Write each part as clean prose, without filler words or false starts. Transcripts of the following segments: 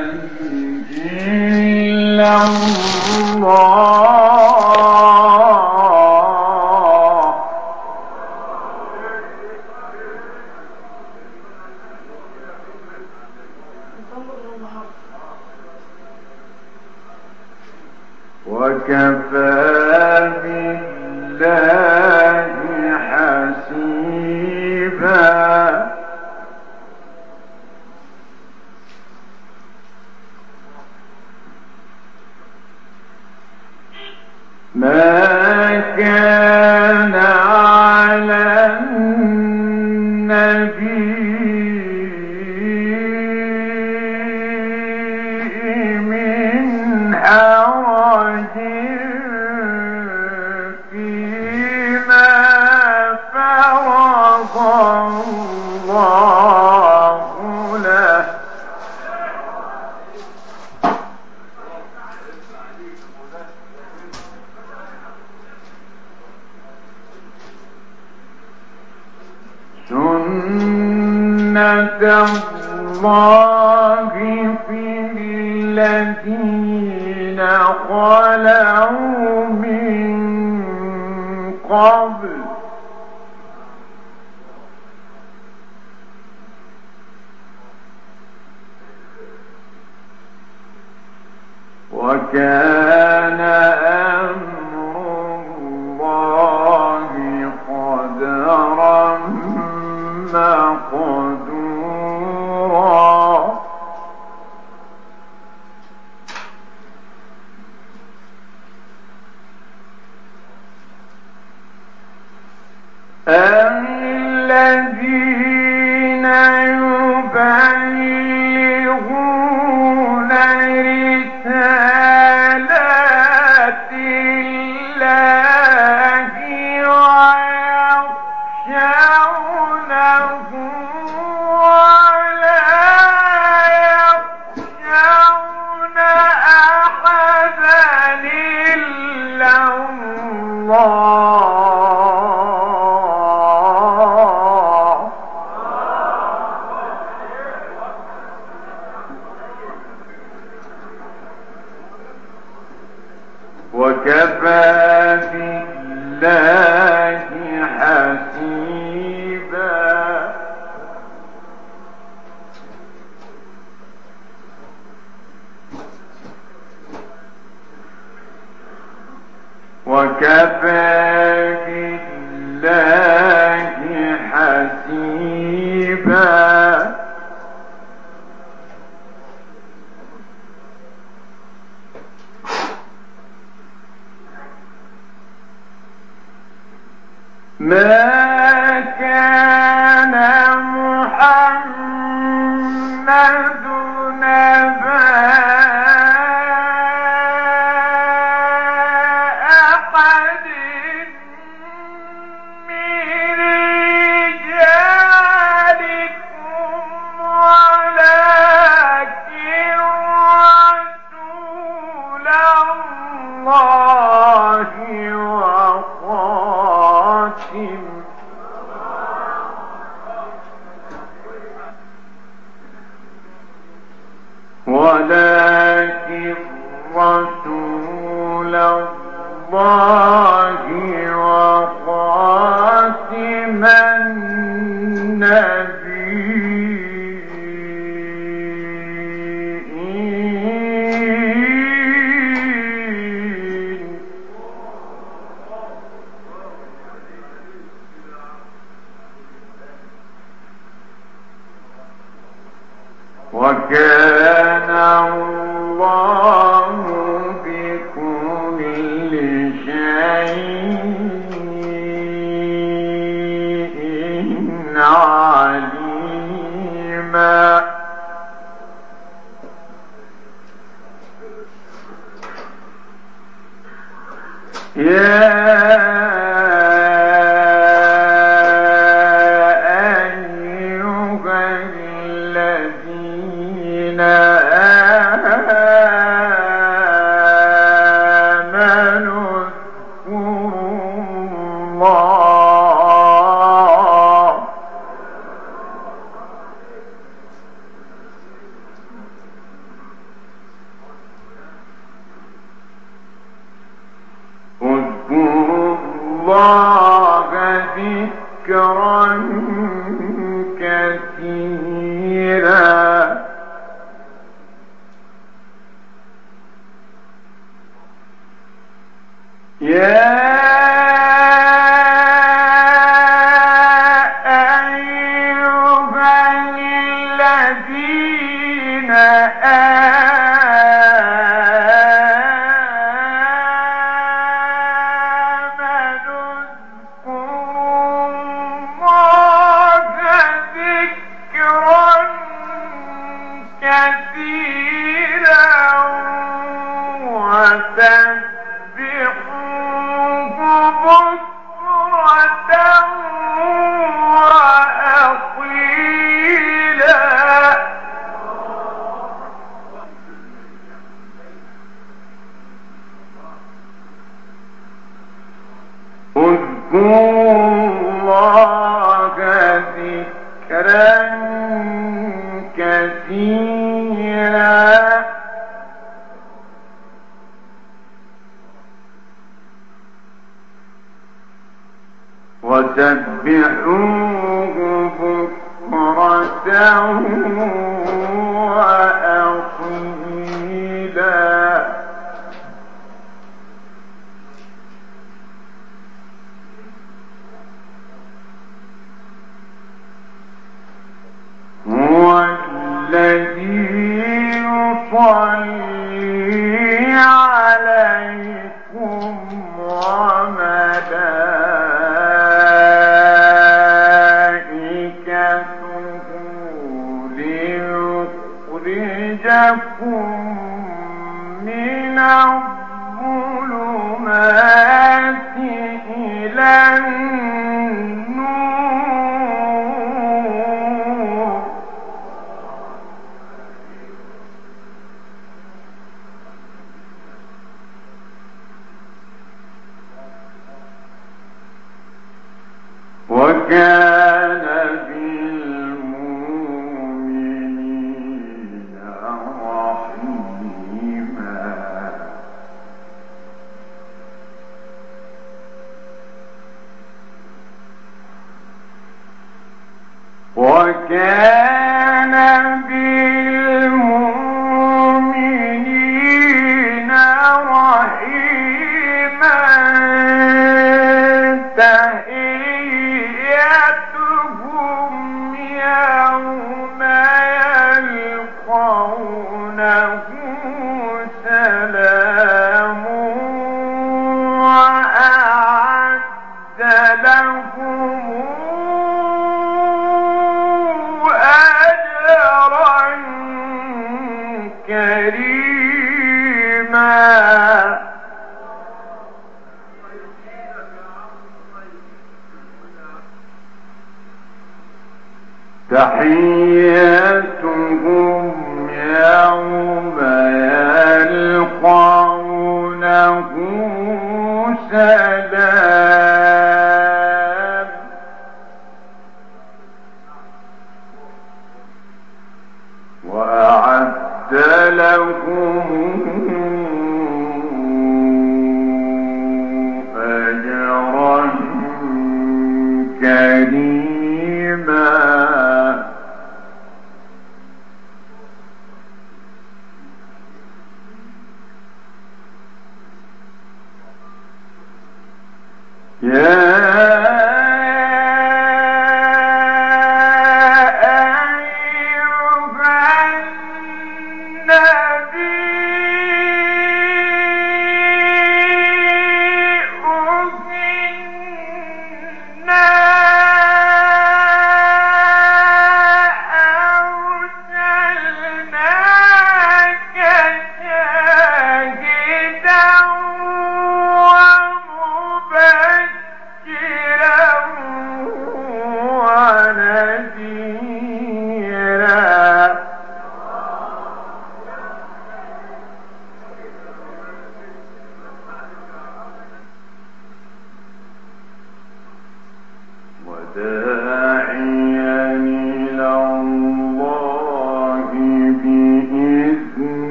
إلا الله وكفى بالله حسيبا ما كان على النبي من حرج فيما فرض الله له سنة الله في الذين خلوا من قبل وكان أمر الله قدرا مقدورا الذين يبلغون رسالات الله ويخشونه ولا يخشون أحدا إلا الله وكفى بالله حسيبا وكفى بالله حسيبا ما كان محمد نبا أحد من رجالكم ولكن رسول الله ولكن رسول الله وخاتم النبيين وكان الله بكل شيء عليما كثيرا يا وسبحوه بكرة وأصيلا هو الذي يصلي عليكم وملائكته ليخرجكم من الظلمات إلى النور وكان بالمؤمنين رحيما وكان بالمؤمنين رحيما تحيتهم يوم يلقونه سلام وأعد لهم أجرا كريما تحيتهم يوم يلقونه سلام وأعد لهم أجرا كريما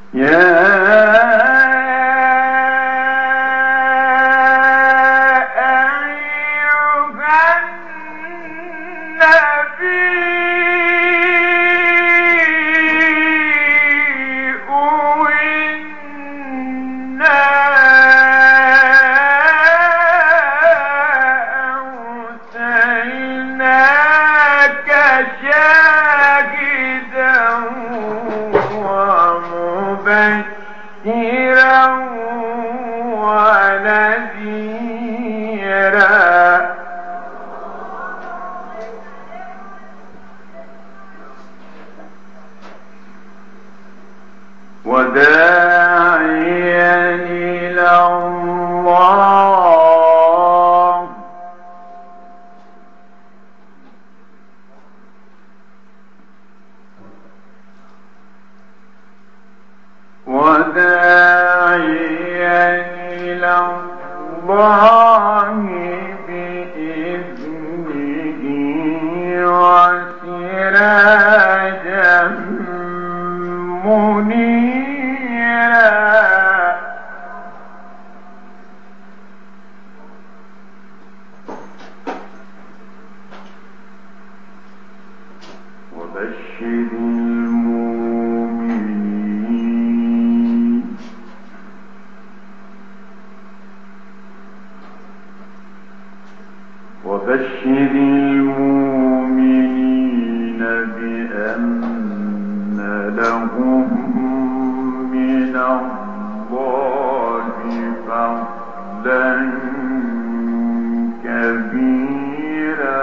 وداعيا إلى الله بإذنه وسراجا منيرا وبشر المؤمنين بأن لهم من الله فضلا كبيرا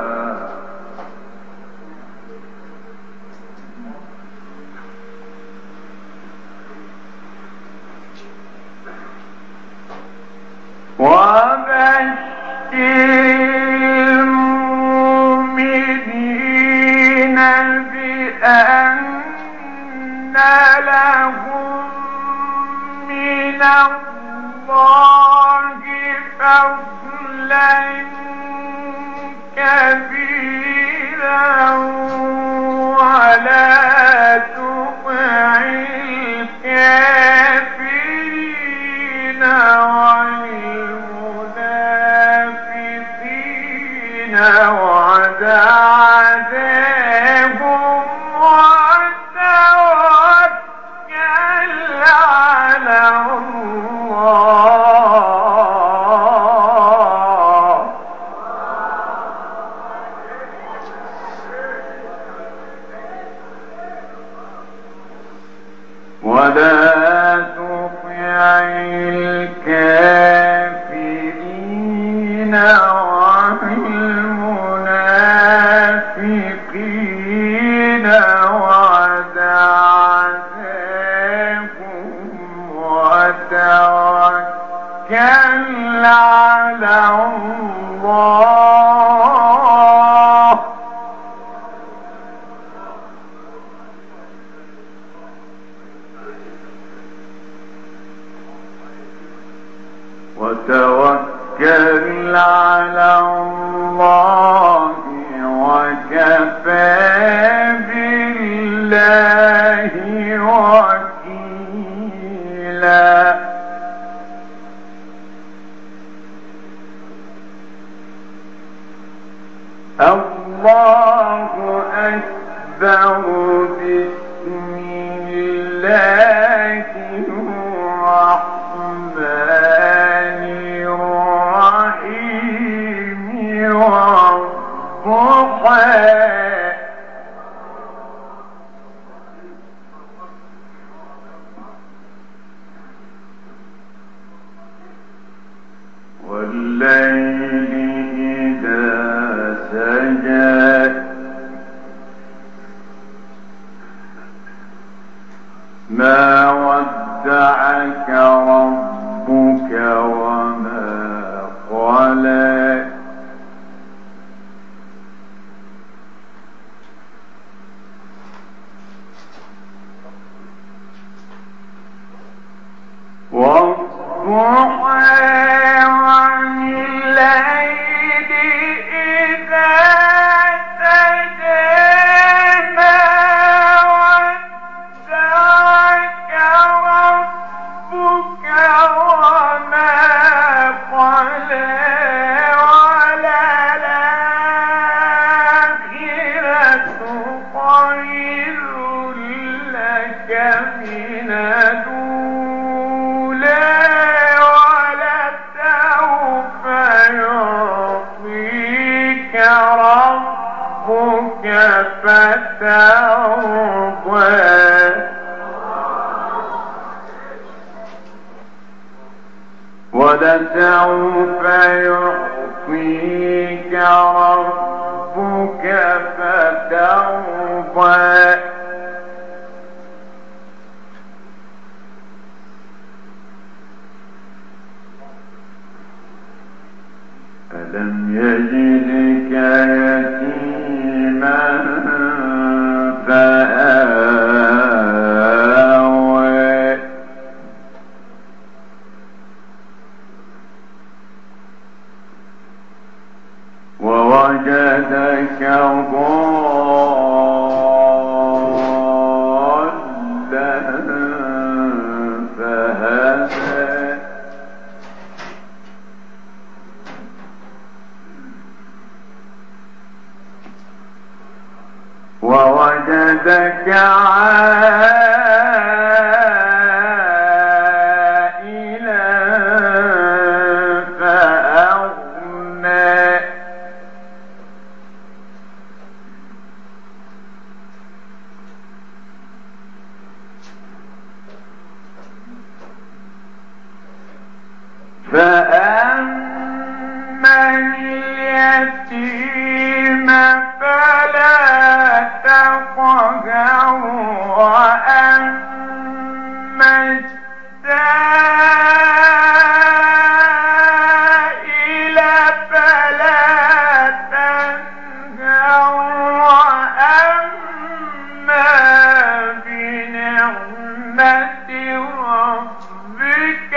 المؤمنين بأن لهم من الله فضلا كبيرا ولا تطع الكافرين والمنافقين ودع عذابهم وتوكل على الله ولا تطع الكافرين والمنافقين ودع عذابهم وتوكل على الله وتوكل على الله وكفى بالله وكيلا الله أكبر بسم الله الرحمن الرحيم والضحى والليل إذا سجى ما ودعك ربك وما قلى والضحى والليل إذا سجى ما ودعك خير لك من الأولى ولسوف يعطيك ربك فترضى ولسوف يعطيك ربك فترضى ألم يجدك يتيما فآوى ووجدك ضالا فهدى ووجدك عائلا فأغنى فأما اليتيم فلا تقهر وأما السائل فلا تنهر وأما بنعمة ربك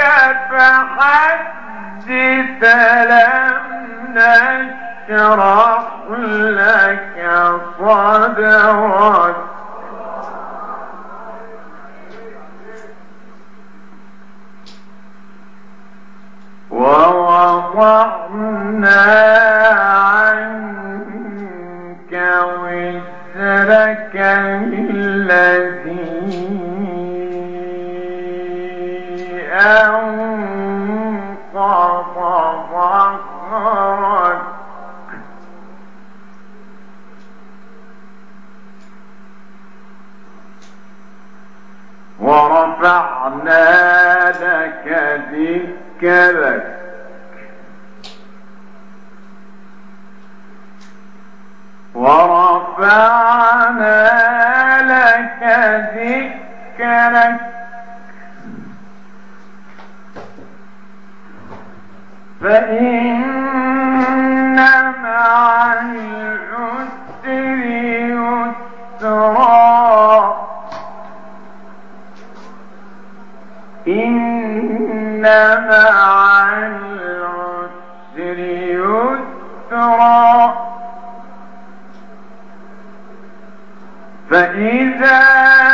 فحدث لم نشرح لك صدرك ووضعنا عنك وزرك الذي أنقض ظهرك ورفعنا لك ذكرك ورفعنا لك ذكرك فإن مع العسر يسرا إن مع العسر يسرا فإذا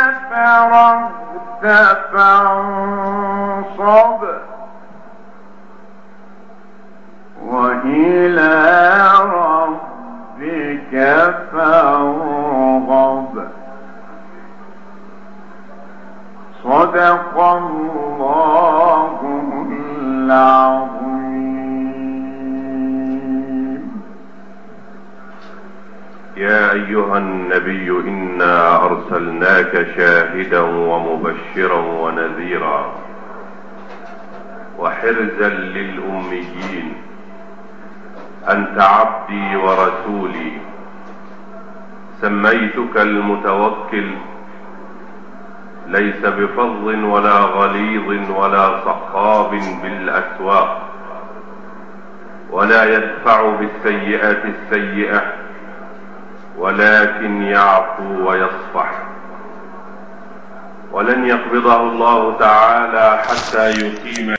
فرغت فانصب وإلى ربك فارغب صدق الله العظيم. يا أيها النبي إنا أرسلناك شاهدا ومبشرا ونذيرا وحرزا للأميين أنت عبدي ورسولي سميتك المتوكل ليس بفظ ولا غليظ ولا صخاب بالأسواق ولا يدفع بالسيئات السيئة ولكن يعفو ويصفح ولن يقبضه الله تعالى حتى يقيم